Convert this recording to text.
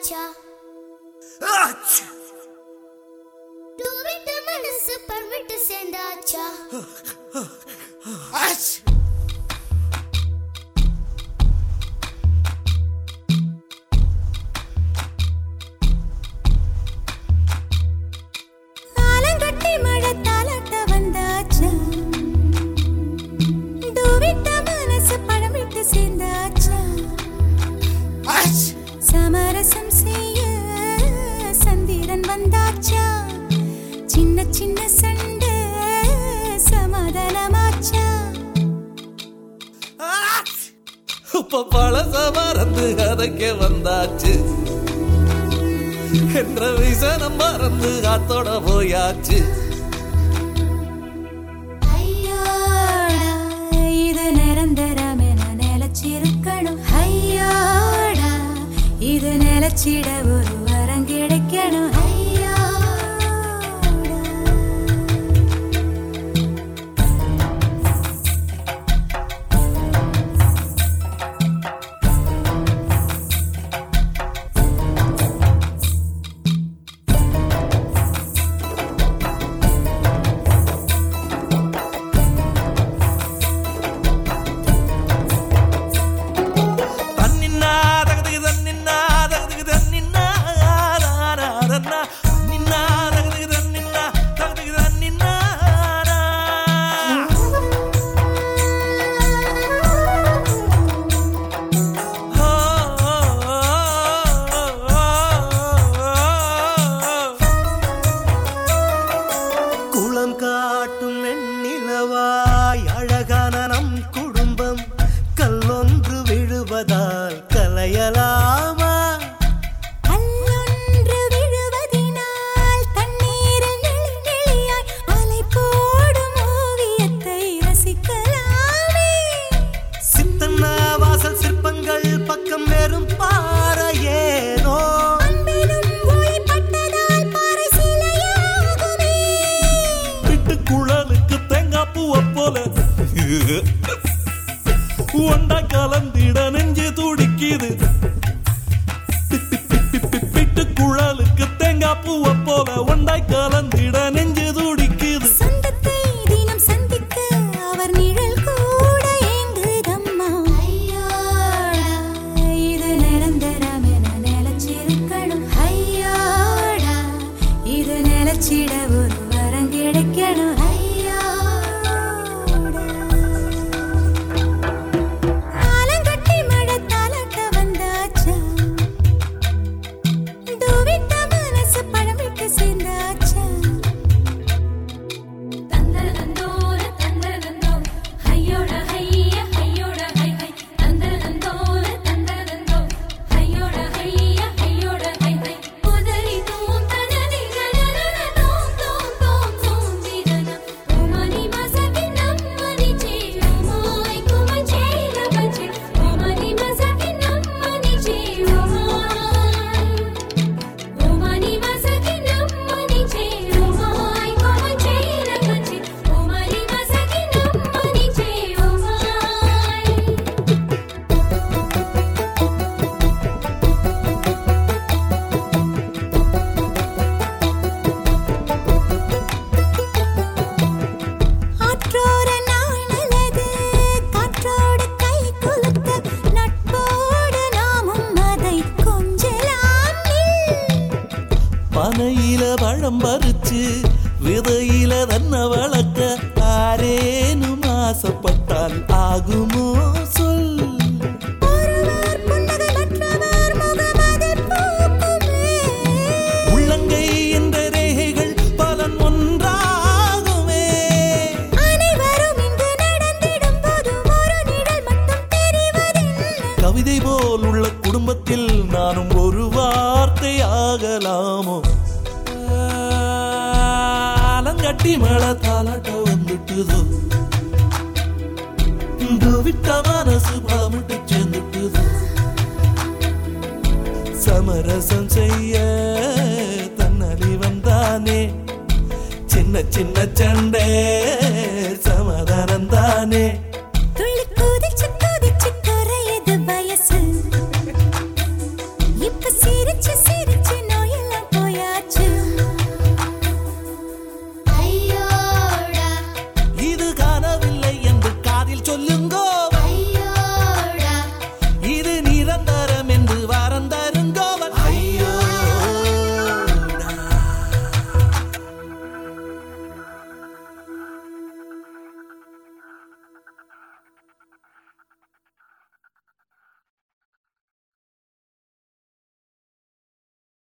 சேர்ந்தாச்சா விட்டு மனசு பர்விட்டு சேர்ந்தாச்சா ஆலங்கட்டி மழை தாலாட்ட வந்தாச்சா விட்டு மனசு பழம் விட்டு சேர்ந்தாச்சா சமரசம் செய்ய சந்திரன் வந்தாச்சா சின்ன சின்ன சண்டை சமாதானமாச்சா இப்ப பழச மறந்து கதைக்க வந்தாச்சு என்ற விசனம் மறந்து காத்தோட போயாச்சு ஐயோடா இது நிரந்தரம் என நிலச்சிருக்கணும் ஐயோடா இது நிலச்சிட ஒரு வரம் கிடைக்கணும் காட்டும் வெண்ணிலவாய் அழகான நம் குடும்பம் கல்லொன்று விழுவதால் கலையலாமா கல்லொன்று விழுவதினால் தண்ணீரில் நெளியாய் அலை போடும் ஓவியத்தை ரசிக்கலாமே சித்தன்ன வாசல் சிற்பங்கள் பக்கம் வெறும் பாறையேனோ ஒண்டா கலந்திட நெஞ்சு துடிக்குது பிட்டு குழலுக்கு தேங்காய் பூவை போல ஒண்டாய் கலந்திட நெஞ்சு துடிக்குது சொந்தத்தை தினம் சந்திக்க அவர் நிழல் கூட ஏங்குதம்மா ஐயோடா இது நிரந்தரம் என நிலச்சிருக்கணும் ஐயோடா இது நிலச்சிட ஒரு வரம் கிடைக்கணும் பனையில பழம் பறிச்சு விதையில தன்னை வளர்க்க ஆரேனும் ஆசைப்பட்டால் ஆகுமோ சொல் உள்ளங்கை என்ற ரேகைகள் பலன் ஒன்றாகுமே கவிதை போல் உள்ள குடும்பத்தில் நானும் ஒரு வார்த்தை ஆகலாமோ ஆலங்கட்டி மழை தாலாட்ட வந்துட்டுதோ விட்ட மனசு பழமிட்டு சேர்ந்துட்டுதோ சமரசம் செய்ய தன்னலி வந்தானே சின்ன சின்ன சண்டை சமாதானம் தானே துள்ளி குதிச்சு குறையுது வயசு இப்ப சிரிச்சு பேச்சு